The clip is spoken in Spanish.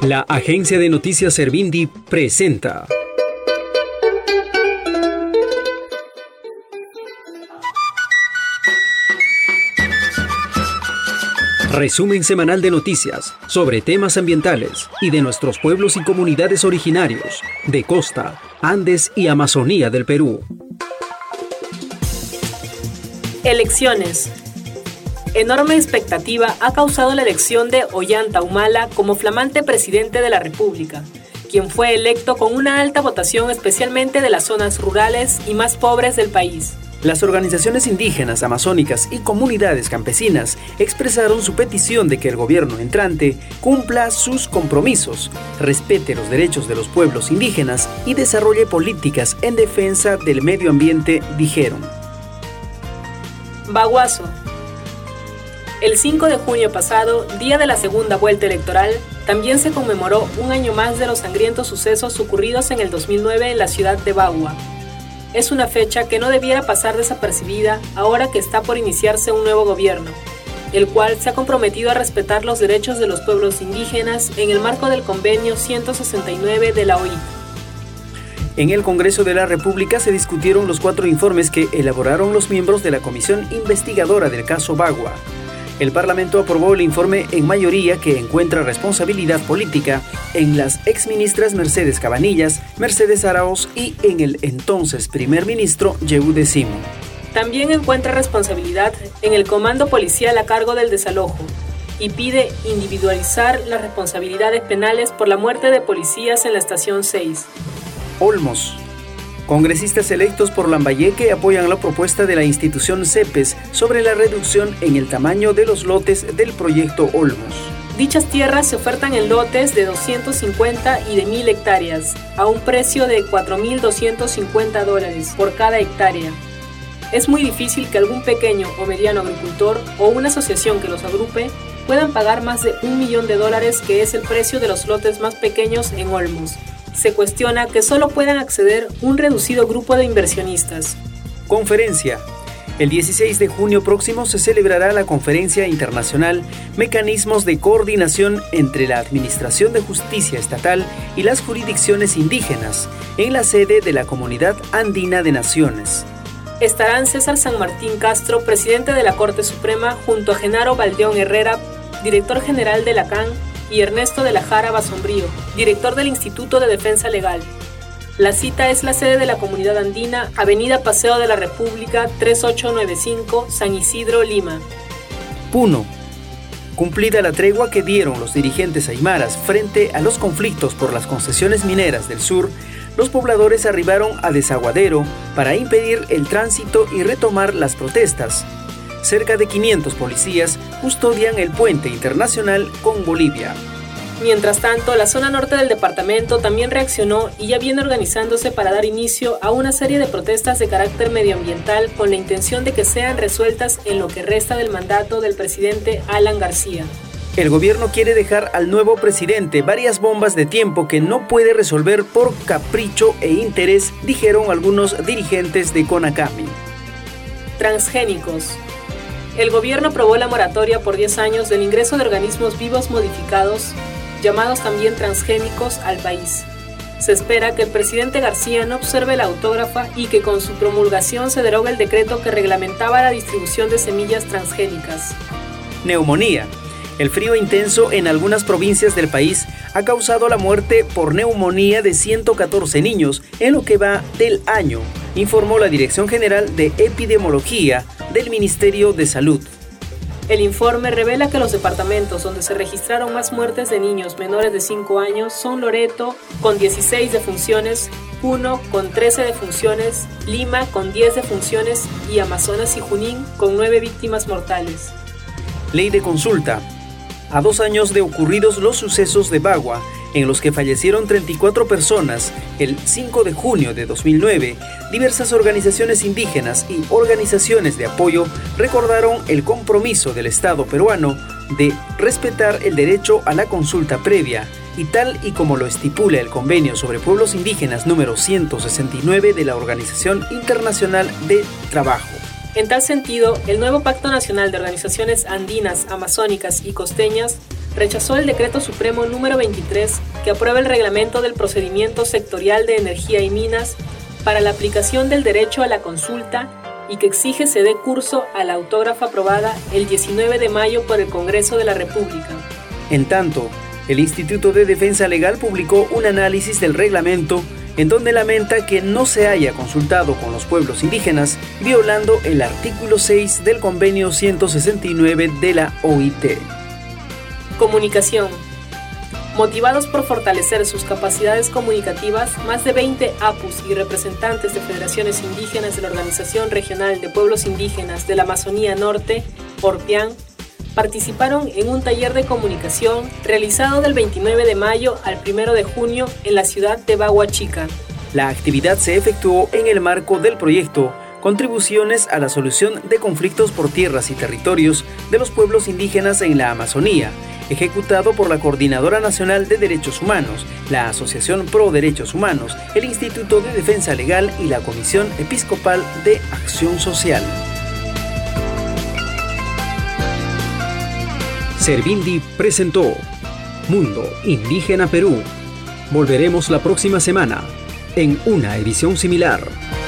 La agencia de noticias Servindi presenta resumen semanal de noticias sobre temas ambientales y de nuestros pueblos y comunidades originarios de costa, Andes y Amazonía del Perú. Elecciones. Enorme expectativa ha causado la elección de Ollanta Humala como flamante presidente de la República, quien fue electo con una alta votación especialmente de las zonas rurales y más pobres del país. Las organizaciones indígenas, amazónicas y comunidades campesinas expresaron su petición de que el gobierno entrante cumpla sus compromisos, respete los derechos de los pueblos indígenas y desarrolle políticas en defensa del medio ambiente, dijeron. Baguazo. El 5 de junio pasado, día de la segunda vuelta electoral, también se conmemoró un año más de los sangrientos sucesos ocurridos en el 2009 en la ciudad de Bagua. Es una fecha que no debiera pasar desapercibida ahora que está por iniciarse un nuevo gobierno, el cual se ha comprometido a respetar los derechos de los pueblos indígenas en el marco del Convenio 169 de la OIT. En el Congreso de la República se discutieron los 4 informes que elaboraron los miembros de la Comisión Investigadora del caso Bagua. El Parlamento aprobó el informe en mayoría que encuentra responsabilidad política en las exministras Mercedes Cabanillas, Mercedes Araoz y en el entonces primer ministro Yehude Simón. También encuentra responsabilidad en el comando policial a cargo del desalojo y pide individualizar las responsabilidades penales por la muerte de policías en la estación 6. Olmos. Congresistas electos por Lambayeque apoyan la propuesta de la institución CEPES sobre la reducción en el tamaño de los lotes del proyecto Olmos. Dichas tierras se ofertan en lotes de 250 y de 1.000 hectáreas, a un precio de $4.250 por cada hectárea. Es muy difícil que algún pequeño o mediano agricultor o una asociación que los agrupe puedan pagar más de $1 millón, que es el precio de los lotes más pequeños en Olmos. Se cuestiona que solo puedan acceder un reducido grupo de inversionistas. Conferencia. El 16 de junio próximo se celebrará la Conferencia Internacional Mecanismos de Coordinación entre la Administración de Justicia Estatal y las Jurisdicciones Indígenas, en la sede de la Comunidad Andina de Naciones. Estarán César San Martín Castro, presidente de la Corte Suprema, junto a Genaro Baldeón Herrera, director general de la CAN, y Ernesto de la Jara Basombrío, director del Instituto de Defensa Legal. La cita es la sede de la Comunidad Andina, Avenida Paseo de la República 3895, San Isidro, Lima. Puno. Cumplida la tregua que dieron los dirigentes aymaras frente a los conflictos por las concesiones mineras del sur, los pobladores arribaron a Desaguadero para impedir el tránsito y retomar las protestas. Cerca de 500 policías custodian el puente internacional con Bolivia. Mientras tanto, la zona norte del departamento también reaccionó y ya viene organizándose para dar inicio a una serie de protestas de carácter medioambiental con la intención de que sean resueltas en lo que resta del mandato del presidente Alan García. El gobierno quiere dejar al nuevo presidente varias bombas de tiempo que no puede resolver por capricho e interés, dijeron algunos dirigentes de CONACAMI. Transgénicos. El gobierno aprobó la moratoria por 10 años del ingreso de organismos vivos modificados, llamados también transgénicos, al país. Se espera que el presidente García no observe la autógrafa y que con su promulgación se derogue el decreto que reglamentaba la distribución de semillas transgénicas. Neumonía. El frío intenso en algunas provincias del país ha causado la muerte por neumonía de 114 niños en lo que va del año, informó la Dirección General de Epidemiología del Ministerio de Salud. El informe revela que los departamentos donde se registraron más muertes de niños menores de 5 años son Loreto, con 16 defunciones, Puno, con 13 defunciones, Lima, con 10 defunciones y Amazonas y Junín, con 9 víctimas mortales. Ley de consulta. A 2 años de ocurridos los sucesos de Bagua, en los que fallecieron 34 personas el 5 de junio de 2009, diversas organizaciones indígenas y organizaciones de apoyo recordaron el compromiso del Estado peruano de respetar el derecho a la consulta previa y tal y como lo estipula el Convenio sobre Pueblos Indígenas número 169 de la Organización Internacional de Trabajo. En tal sentido, el nuevo Pacto Nacional de Organizaciones Andinas, Amazónicas y Costeñas rechazó el Decreto Supremo número 23 que aprueba el reglamento del procedimiento sectorial de energía y minas para la aplicación del derecho a la consulta y que exige se dé curso a la autógrafa aprobada el 19 de mayo por el Congreso de la República. En tanto, el Instituto de Defensa Legal publicó un análisis del reglamento en donde lamenta que no se haya consultado con los pueblos indígenas, violando el artículo 6 del Convenio 169 de la OIT. Comunicación. Motivados por fortalecer sus capacidades comunicativas, más de 20 APUs y representantes de federaciones indígenas de la Organización Regional de Pueblos Indígenas de la Amazonía Norte, ORPIAN, participaron en un taller de comunicación realizado del 29 de mayo al 1 de junio en la ciudad de Bagua Chica. La actividad se efectuó en el marco del proyecto Contribuciones a la solución de conflictos por tierras y territorios de los pueblos indígenas en la Amazonía, ejecutado por la Coordinadora Nacional de Derechos Humanos, la Asociación Pro Derechos Humanos, el Instituto de Defensa Legal y la Comisión Episcopal de Acción Social. Servindi presentó Mundo Indígena Perú. Volveremos la próxima semana en una edición similar.